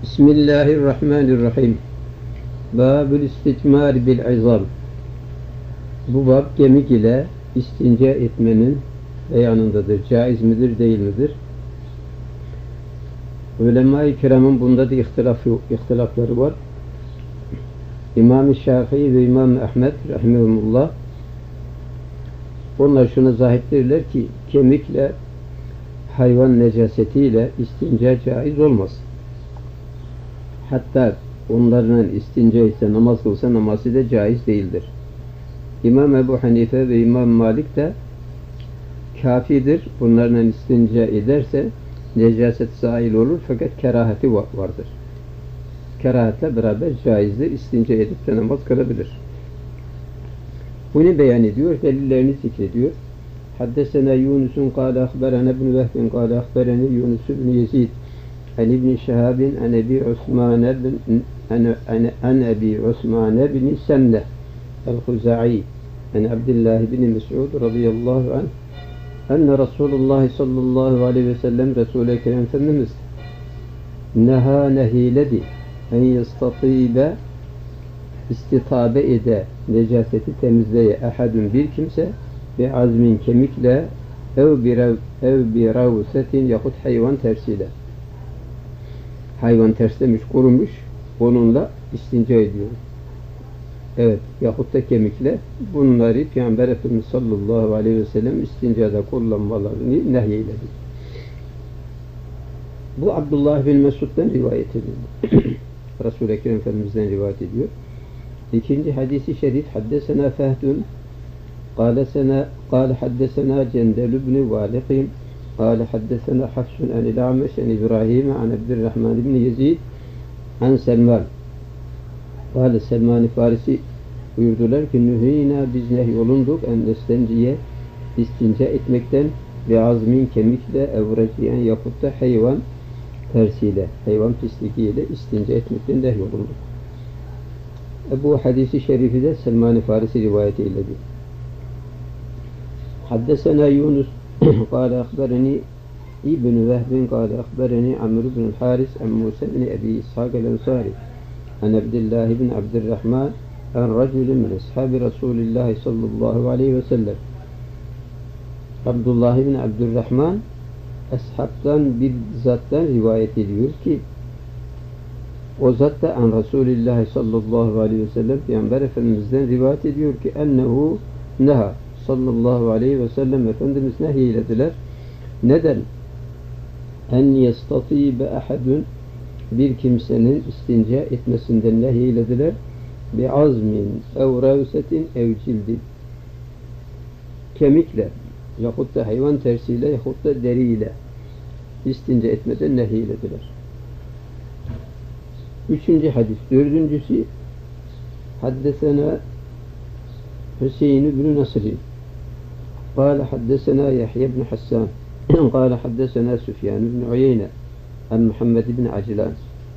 Bismillahirrahmanirrahim. Babül isticmar bil izam. Bu bab kemik ile istinca etmenin beyanındadır. Caiz midir, değil midir? Ulema-i kiramın bunda da ihtilafları var. İmam-ı Şafii ve İmam Ahmed rahimehumullah onlar şunu zahitlerler ki kemikle hayvan necasetiyle istinca caiz olmaz. Hatta onlarla istinca etse, namaz kılsa namazı da caiz değildir. İmam Ebu Hanife ve İmam Malik de kafidir. Bunlarla istinca ederse necaset zahil olur fakat kerahati vardır. Kerahatle beraber caizdir. İstinca edip de namaz kılabilir. Bunu beyan ediyor, delillerini zikrediyor. Haddesena Yunus'un kâle ahberene ibn Vehbin kâle ahbereni Yunus ibn Yezid an ibn Şehabin an Ebi Osman bin Semne el-Huza'i an Abdullah bin Mes'ud radıyallahu anh enne Resulullah sallallahu aleyhi ve sellem Resul-i Ekrem Efendimiz nehiledi en yestatibe istitabe ede necaseti temizleye ehadun bir kimse bi azmin kemikle ev bir ravsetin yahut hayvan tersiyle hayvan terslemiş, kurumuş, onunla istinca ediyor. Evet, yahut da kemikle bunları Peygamber Efendimiz sallallahu aleyhi ve sellem istincada kullanmalarını nehyeyledik. Bu Abdullah bin Mesud'dan rivayet edildi. Resul-i Ekrem Efendimiz'den rivayet ediyor. İkinci hadisi şerif haddesena Fehdun قال حدثنا جندل بن والق قال حدثنا حفص عن الأعمش عن إبراهيم عن عبد الرحمن بن يزيد عن سلمان قال Selman-ı Farisi buyurdular ki nüheyna biz nehyolunduk en nestenciye istinca etmekten ve azmin kemikle evreciyen yapıp da hayvan tersiyle hayvan pisliğiyle istinca etmekten nehyolunduk. Bu hadisi şerifi de Selman-ı Farisi rivayet eyledi. Haddesena Yunus قال أخبرني ابن وهب قال أخبرني عمرو بن الحارث عن موسى بن أبي إسحاق الأنصاري عن عبد الله بن عبد الرحمن عن رجل من أصحاب رسول الله صلى الله عليه وسلم Abdullah bin Abdurrahman ashabtan bir zattan rivayet ediyor ki o zat da an Resulullah sallallahu aleyhi ve sellem Peygamber Efendimiz'den rivayet ediyor ki ennehu neha sallallahu aleyhi ve sellem Efendimiz nehyilediler. Neden? En yestatibe ahadun bir kimsenin istinca etmesinden nehyilediler. Bi azmin ev ravsetin ev cildin kemikle yahut da hayvan tersiyle yahut da deriyle istinca etmeden nehyilediler. Üçüncü hadis. Dördüncüsü haddesena Hüseyin ibn Nasri قال حدثنا يحيى بن حسان قال حدثنا سفيان بن عيينة عن محمد بن عجلان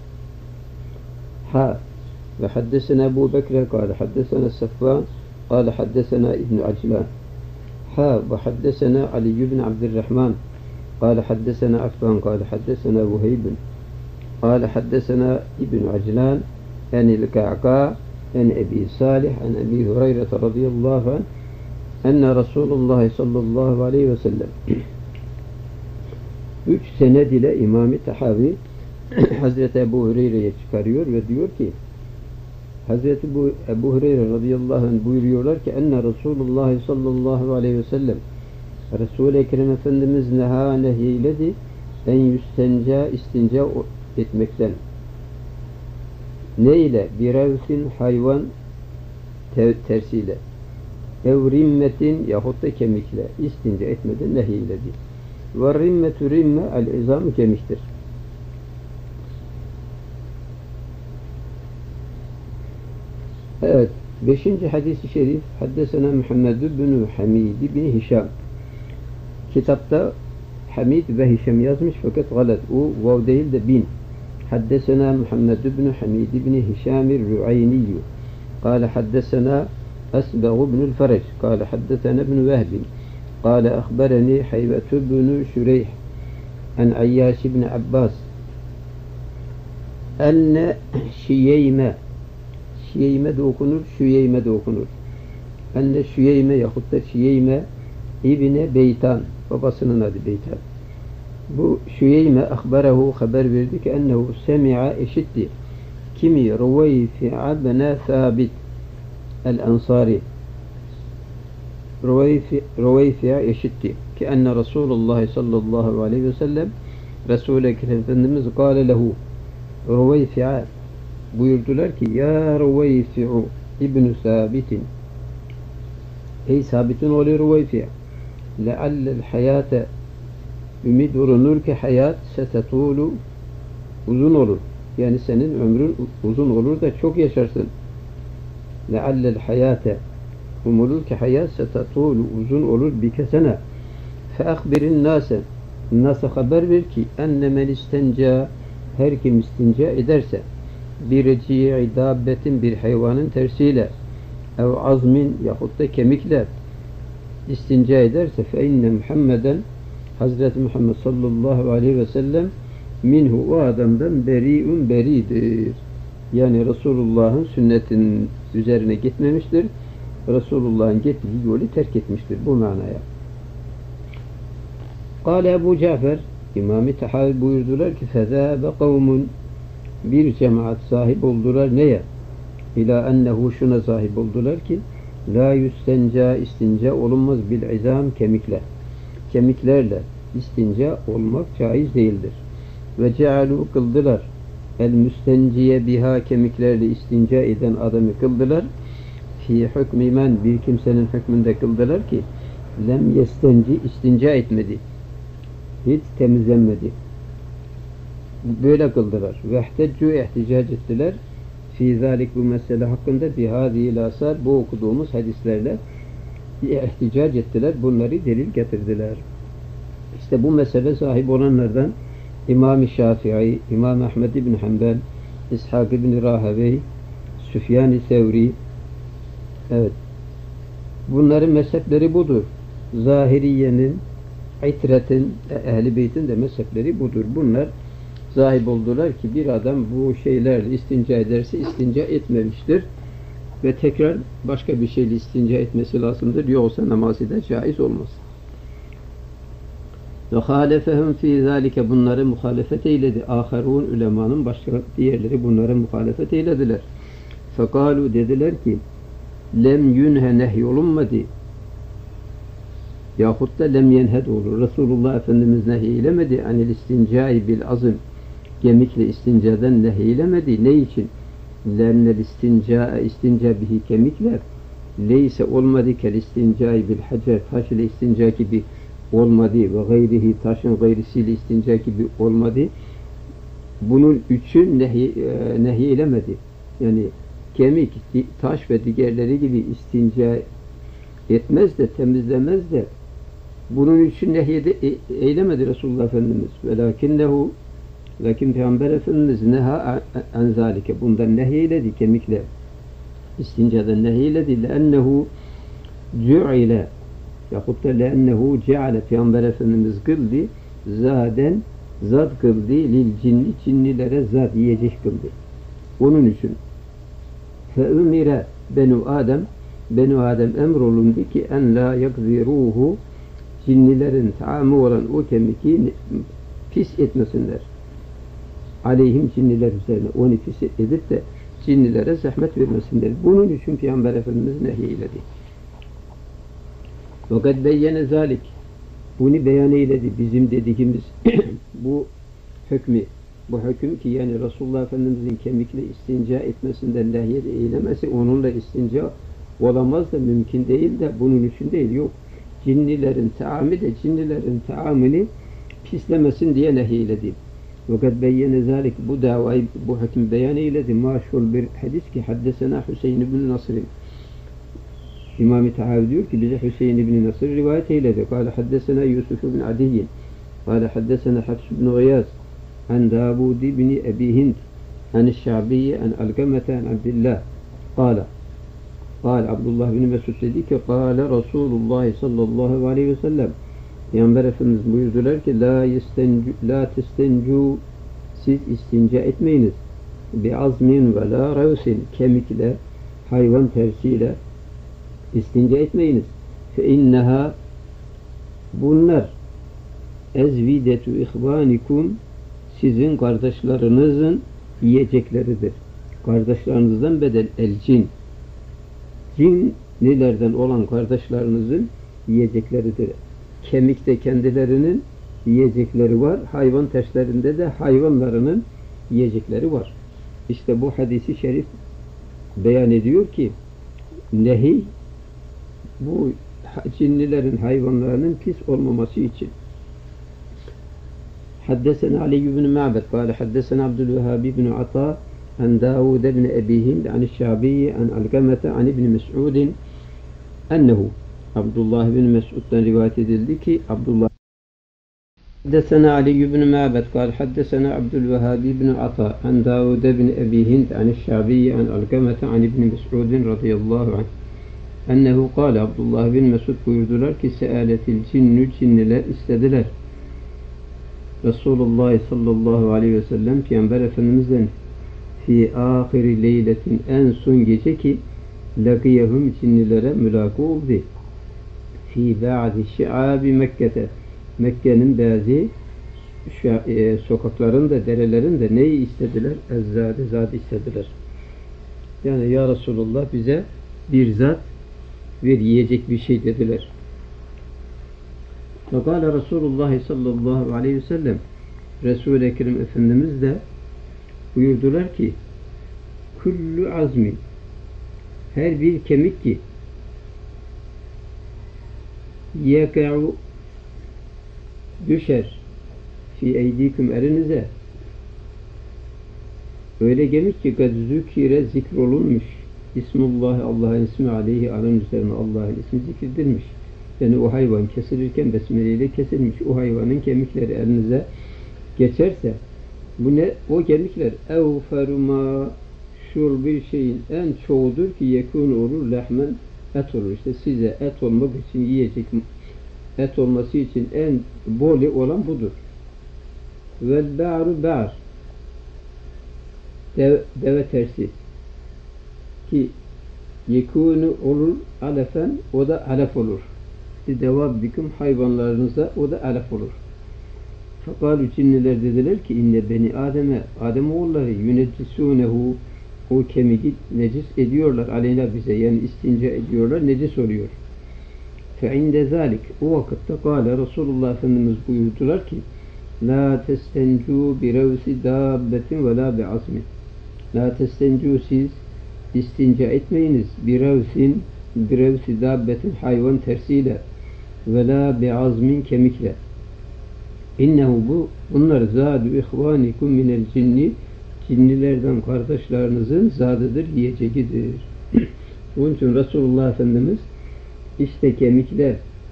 وحدثنا أبو بكر قال حدثنا الصفوان قال حدثنا ابن عجلان وحدثنا علي بن عبد الرحمن قال حدثنا عفان قال حدثنا وهيب قال حدثنا ابن عجلان عن الكعكاء عن أبي صالح عن أبي هريرة رضي الله عنه enne Resulullah sallallahu aleyhi ve sellem 3 sened ile İmam-ı Tahavi Hazreti Ebu Hureyre'ye çıkarıyor ve diyor ki Hazreti Ebu Hureyre radıyallahu anh buyuruyorlar ki enne Resulullah sallallahu aleyhi ve sellem Resul-i Ekrem Efendimiz nehyiledi en yüstenca istinca etmekten ne ile? Bir evsin hayvan tersiyle evrimmetin yahut da kemikle istinca etmeden nehyiledi. Ve rimmetü rimme el-izam kemiktir. Evet. 5. hadis-i şerif haddesena Muhammed bin Hamid bin Hişam. Kitapta Hamid ve Hişam yazmış fakat galat. O vav değil de bin. Haddesena Muhammed bin Hamid bin Hişam el-Ru'ayniyyü. Kale haddesena أسبغ بن الفرج قال حدثنا ابن وهب قال أخبرني حيبة بن شريح عن عياش بن عباس enne Şiyeyme, Şiyeyme de okunur, Şüyeyme de okunur. Enne Şüyeyme yahut da Şiyeyme İbni Beytan, babasının adı Beytan. Bu Şüyeyme ahbarahu haber verdi ki ennehu semi'a eşitti. Kimi Ruveyfi'a bene Thabit el-Ansari. Ruveyfi'a eşitti ki enne Resulullah sallallahu aleyhi ve sellem Resul-i Ekrem Efendimiz kâle lehu Ruveyfi'a buyurdular ki ya Ruveyfi'u İbn-i Sabit'in ey Sabit'in oğlu Ruveyfi'a leallel hayate ümid olunur ki hayat setetulu uzun olur. Yani senin ömrün uzun olur da çok yaşarsın. Leallel hayate umulur ki hayat setetulu uzun olur bir kesene. Fe akbirin nase nasa haber ver ki enne men istenca her kim istinca ederse bir reci'i dabbetin bir hayvanın tersiyle ev azmin yahut da kemikle istinca ederse fe inne Muhammeden Hazreti Muhammed sallallahu aleyhi ve sellem minhu o adamdan beri'un beridir. Yani Resulullah'ın sünnetinin üzerine gitmemiştir. Resulullah'ın gittiği yolu terk etmiştir. Bu manaya. Kâle Ebu Cafer İmam-ı Tahavi buyurdular ki fezâbe kavmun bir cemaat sahip oldular neye? İlâ ennehu şuna sahip oldular ki la yüstenca istinca olunmaz bil izam kemikle. Kemiklerle istinca olmak caiz değildir. Ve cealu kıldılar. El müstenciye biha kemiklerle istinca eden adamı kıldılar. Fi hükmü men bir kimsenin hükmünde kıldılar ki lem yestenci istinca etmedi. Hiç temizlenmedi. Böyle kıldılar. Ve ihteccu ihticac ettiler. Fi zalik bu mesele hakkında bihâzîl asar bu okuduğumuz hadislerle ihticac ettiler. Bunları delil getirdiler. İşte bu mesele sahip olanlardan İmam-ı Şafii, İmam Ahmed ibn Hanbel, İshak ibn Rahevey, Süfyan-ı Sevri. Evet. Bunların mezhepleri budur. Zahiriye'nin, İtret'in, Ehl-i Beyt'in de mezhepleri budur. Bunlar sahip oldular ki bir adam bu şeylerle istinca ederse istinca etmemiştir. Ve tekrar başka bir şeyle istinca etmesi lazımdır. Yoksa namazı da caiz olmaz. Ve halefehum fî zâlike bunları muhalefet eyledi. Âherûn ulemanın başka diğerleri bunlara muhalefet eylediler. Fekâlu dediler ki lem yünhe nehyolunmadı. Yahut da lem yenhed olur. Resulullah Efendimiz nehyeylemedi. Anil istincai bil azım. Kemikle istincadan nehyeylemedi. Ne için? Lennel istinca bihi kemikler leyse olmadı kel istincai bil hacer taş ile istinca gibi olmadı ve gayrihi taşın gayrisiyle istinca gibi olmadı. Bunun için nehyeylemedi. Yani kemik, taş ve diğerleri gibi istinca etmez de temizlemez de bunun için eylemedi Resulullah Efendimiz. Lakin Peygamber Efendimiz neha an zalike bundan nehyeledi kemikle istincadan nehyeledi lennehu cu'ile yahut da lennehu ceale Peygamber Efendimiz kıldı zaden zat kıldı lil cinni cinnilere zat yiyecek kıldı. Onun için fe ümire benu Adem emrolundu ki en la yakziruhu cinnilerin taamı olan o kemiki pis etmesinler. Aleyhim cinniler üzerine onu pis edip de cinnilere zahmet vermesinler. Bunun için Peygamber Efendimiz nehyeyiledi. Fakat beyyene zalik bunu beyan eyledi. Bizim dediğimiz bu hükmü. Bu hüküm ki yani Resulullah Efendimizin kemikle istinca etmesinden eylemesi onunla istinca olamaz da mümkün değil de bunun için değil. Yok. Cinnilerin taamı de cinnilerin taamını pislemesin diye nehyeyiledi. Fakat beyyene zalik bu davayı bu hüküm beyan eyledi. Maşhur bir hadis ki haddesena Hüseyin ibn Nasr'ın İmam-ı Tahavi diyor ki bize Hüseyin ibn Nasr rivayet eyledi. Kâle haddesena Yusuf ibn Adiyyin kâle haddesena Hafs ibn Gıyaz an Davud ibn Ebi Hind an Şabi'yi an Alkamete an Abdillah kâle Abdullah ibn Mesud dedi ki kâle Resulullah sallallahu aleyhi ve sellem Peygamber Efendimiz buyurdular ki la testencu siz istinca etmeyiniz bi'azmin ve la revsin, kemikle, hayvan tersiyle istince etmeyiniz. Fe inneha, bunlar ezvidetu ihvanikum, sizin kardeşlerinizin yiyecekleridir. Kardeşlerinizden bedel el cin. Cinlilerden olan kardeşlerinizin yiyecekleridir. Kemikte kendilerinin yiyecekleri var. Hayvan terslerinde de hayvanlarının yiyecekleri var. İşte bu hadisi şerif beyan ediyor ki nehi bu cinlilerin, hayvanlarının pis olmaması için. Haddesena Ali ibn Ma'bed kâle haddesena Abdülvehhab ibn Ata an Davud ibn Ebi Hind an Şabi'yi an Algamete an İbn Mes'udin ennehu, Abdullah ibn Mes'ud'dan rivayet edildi ki Abdullah haddesena Ali ibn Ma'bed kâle haddesena Abdülvehhab ibn Ata an Davud ibn Ebi Hind an Şabi'yi an Algamete an İbn Mes'udin radıyallahu anh ennehu kâle, Abdullah bin Mesud buyurdular ki seâletil cinnü, cinniler istediler Resulullah sallallahu aleyhi ve sellem Peygamber Efendimiz'den fi ahiri leyletin, en son gece ki lakiyehum, cinnilere mülaka oldu fi ba'di şi'abi Mekke'te, Mekke'nin bazı sokaklarında, derelerinde neyi istediler? Ezzade, zat istediler. Yani ya Resulullah bize bir zat ver, yiyecek bir şey dediler. Fekâle Resulullah sallallahu aleyhi ve sellem, Resul-i Ekrem Efendimiz de buyurdular ki kullu azmi, her bir kemik ki yeka'u, düşer fi eydikum, elinize, öyle kemik ki kad zükire, zikrolunmuş İsmullah, Allah'ın ismi aleyhi, alın üzerine Allah'ın ismi zikredilmiş. Yani o hayvan kesilirken besmele ile kesilmiş. O hayvanın kemikleri elinize geçerse, bu ne? O kemikler evferuma, şul bir şeyin en çoğudur ki yekun olur, lehmen, et olur. İşte size et olmak için, yiyecek et olması için en boli olan budur. Vel ba'ru ba'r, deve tersi ki yekunu olur alefen, o da alef olur. Devabbikum, hayvanlarınıza o da alef olur. Fakat cinniler dediler ki inne beni Adem'e, Ademoğulları yunecisunehu, o kemiği necis ediyorlar aleyna, bize, yani istinca ediyorlar, necis oluyor. Fe inde zalik, o vakitte kâle Resulullah Efendimiz buyurdular ki la testencu bi revsi dabbetin ve la bi azmin, la testencu, siz istinca etmeyiniz bir revsi dabbetin, hayvan tersiyle, ve la bi azmin, kemikle. İnnehu, bunlar zâdü ihvânikum minel cinni, cinnilerden kardeşlerinizin zadıdır, yiyeceğidir. Onun için Resulullah Efendimiz işte kemikler,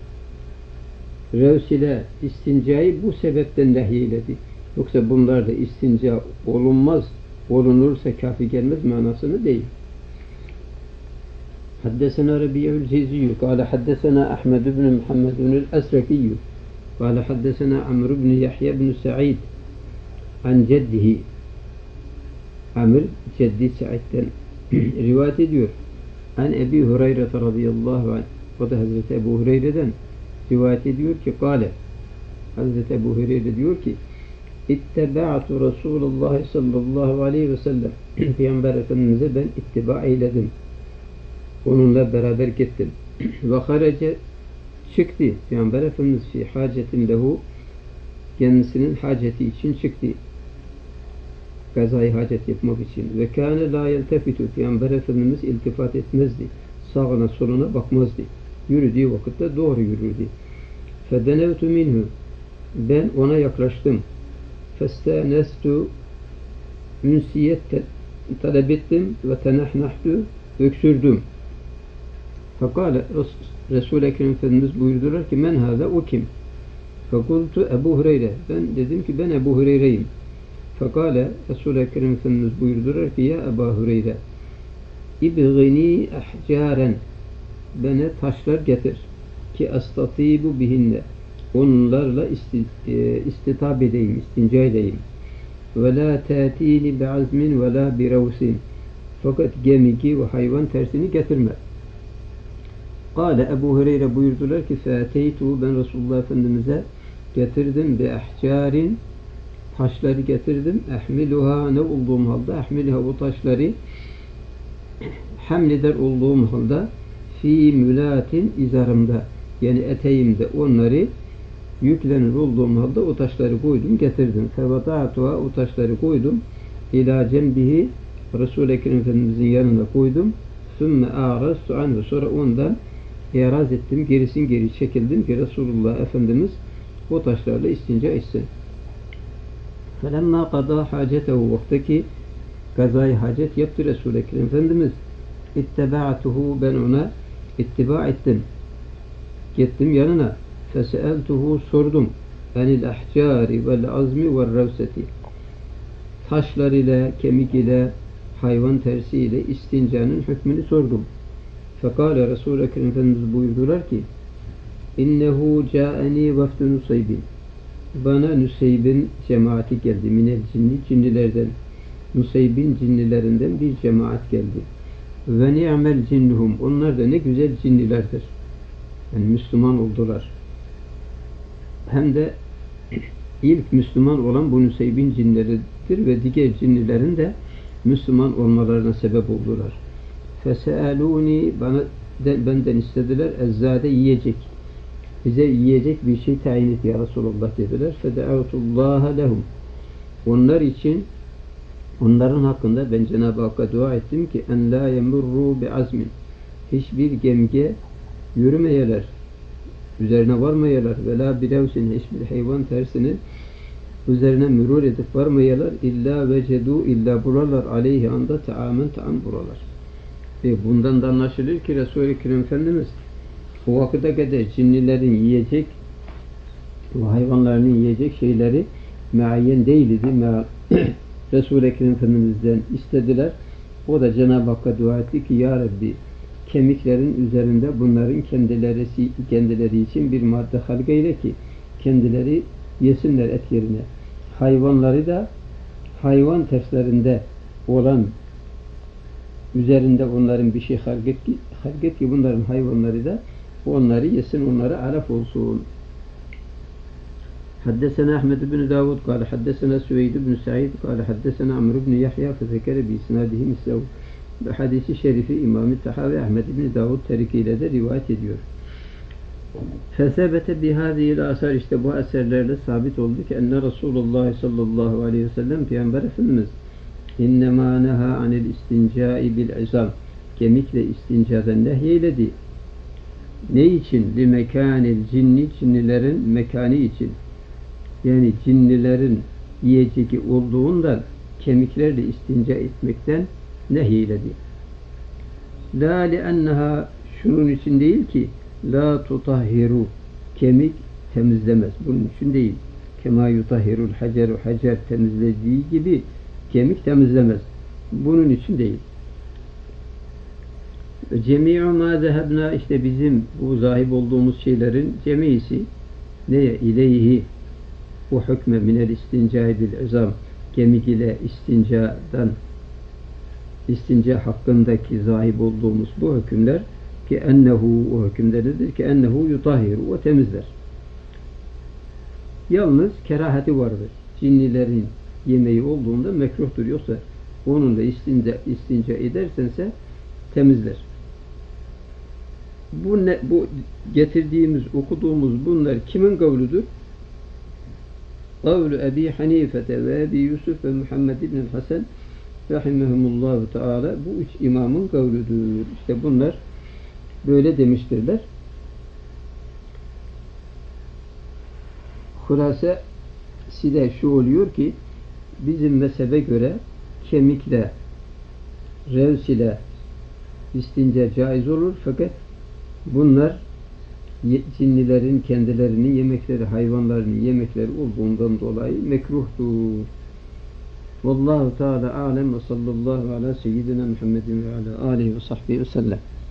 revs ile istincayı bu sebepten nehyeledi. Yoksa bunlar da istinca olunmaz, olunursa kafi gelmez manasını değil. Haddesena Rabi'ül Ceziyyü kâle haddesena Ahmed ibn Muhammed el-Esrekiyyü kâle haddesena Amr ibn Yahya ibn Sa'id an ceddihi, Amr ceddi Sa'id'den rivayet ediyor. An Ebi Hureyre radıyallahu anh, o da Hazreti Ebu Hureyre'den rivayet ediyor ki kâle, Hazreti Ebu Hureyre diyor ki İtteba'tu Resulullah sallallahu aleyhi ve sellem, Peygamber Efendimiz'e ben ittiba eyledim, onunla beraber gittim. Ve harece, çıktı Peygamber Efendimiz fi hacetin lehu, kendisinin haceti için çıktı, gazayı hacet yapmak için. Ve kâne la yeltefitu, Peygamber Efendimiz iltifat etmezdi, sağına soluna bakmazdı, yürüdüğü vakitte doğru yürürdü. Fedenevtu minhu, ben ona yaklaştım. Festenestu, ünsiyet talep ettim, ve tenahnahtu, öksürdüm. Fakale, Resul-i Ekrem Efendimiz buyurdular ki men hâzâ, o kim? Fekultu Ebu Hureyre, ben dedim ki ben Ebu Hureyre'yim. Fakale, Resul-i Ekrem Efendimiz buyurdular ki ya Ebu Hureyre, İbgini ahcaren, bana taşlar getir ki astatibu bihinne, onlarla istitab edeyim, istinca edeyim. ve la tatini bi'azmin ve la biravsin. Fakat gemiki ve hayvan tersini getirme. Kâle Ebu Hureyre buyurdular ki fâteytu ben Resulullah Efendimiz'e getirdim bi ahcarin taşları getirdim. Ehmiluha ne olduğum halde ehmiluha bu taşları hamleder olduğum halde fi mülatin izarımda yani eteğimde onları yüklenir olduğum halde o taşları koydum getirdim. Fevada'tuha o taşları koydum. İlâ cembihi Resul-i Ekrem Efendimizin yanına koydum. Sümme a'rastu anhu sonra ondan iraz ettim. Gerisin geri çekildim ki Resulullah Efendimiz o taşlarla istinca etsin. Felemma qada hacetehu vaktaki gazayı hacet yaptı Resul-i Ekrem Efendimiz. İtteba'tuhu ben ona ittiba ettim. Gittim yanına. Feseeltuhu sordum. Enil ahcari vel azmi vel revseti. Taşlar ile, kemik ile, hayvan tersi ile istincanın hükmünü sordum. Fekale Resul-i Ekrem Efendimiz buyurdular ki İnnehu câeni vafdu Nusaybin. Bana Nusayb'in cemaati geldi. Minel cinni cinnilerden. Nusayb'in cinnilerinden bir cemaat geldi. Ve ni'mel cinnuhum. Onlar da ne güzel cinnilerdir. Yani Müslüman oldular. Hem de ilk Müslüman olan bu Nusayb'in cinleridir ve diğer cinnilerin de Müslüman olmalarına sebep oldular. Fesealuni benden istediler ezzade yiyecek. Bize yiyecek bir şey tayin et ya Resulullah dediler. Fede'atullaha lehum. Onlar için onların hakkında ben Cenab-ı Hakk'a dua ettim ki en la yemurru bi azmin. Hiçbir gemge yürümeyeler. Üzerine varmayalar. Ve la bilevsin hiçbir hayvan tersini üzerine mürur edip varmayalar. İlla vecedu illa buralar aleyhi anda taamen taam buralar. Ve bundan da anlaşılır ki Resul-i Ekrem Efendimiz o vakıda kadar cinnilerin yiyecek ve hayvanların yiyecek şeyleri muayyen değildi. Resul-i Ekrem Efendimiz'den istediler. O da Cenab-ı Hakk'a dua etti ki Ya Rabbi kemiklerin üzerinde bunların kendileri için bir madde halka ile ki kendileri yesinler et yerine. Hayvanları da hayvan terslerinde olan üzerinde onların bir şey halket ki bunların hayvanları da onları yesin, onlara alaf olsun. Haddesena Ahmed bin Davud kâle haddesena Süveyd bin Sa'id kâle haddesena Amr bin Yahya fezekere bi isnadihi mislev. Bu hadisi şerifi İmam-ı Tahavi Ahmed bin Davud terikiyle de rivayet ediyor. Fesebete bihâzihil asar işte bu eserlerle sabit oldu ki enne Resulullah sallallahu aleyhi ve sellem Peygamber Efendimiz İnnemâ neha anil istincai bil izam kemikle istincadan nehyeledi. Ne için? Li mekanil cinni cinnilerin mekanı için. Yani cinnilerin yiyeceği olduğundan kemiklerle istinca etmekten nehyeledi. La li'enneha şunun için değil ki la tutahhiru kemik temizlemez. Bunun için değil. Kema yutahhirul haceru hacer temizlediği gibi kemik temizlemez. Bunun için değil. Cemi'u ma zehebna işte bizim bu zahib olduğumuz şeylerin cemisi neye? İleyhi o hükme minel istincai bil izam kemik ile istinca hakkındaki zahib olduğumuz bu hükümler ki ennehu o hükümde nedir ki ennehu yutahhiru o temizler. Yalnız kerahati vardır. Cinnilerin yemeği olduğunda mekruhtur. Yoksa onunla istinca edersense temizler. Bu getirdiğimiz, okuduğumuz bunlar kimin kavludur? Kavlu Ebi Hanifete ve Ebi Yusuf ve Muhammed İbn Hasan rahimehumullahu teala bu üç imamın kavludur. İşte bunlar böyle demiştirler. Hulasa de şu oluyor ki bizim mezhebe göre kemikle revs ile istinca caiz olur fakat bunlar cinnilerin kendilerinin yemekleri, hayvanların yemekleri olduğundan dolayı mekruhtur. Vallahu Teala alem ve sallallahu ala seyyidina Muhammedin ve ala alihi ve sahbihi ve sellem.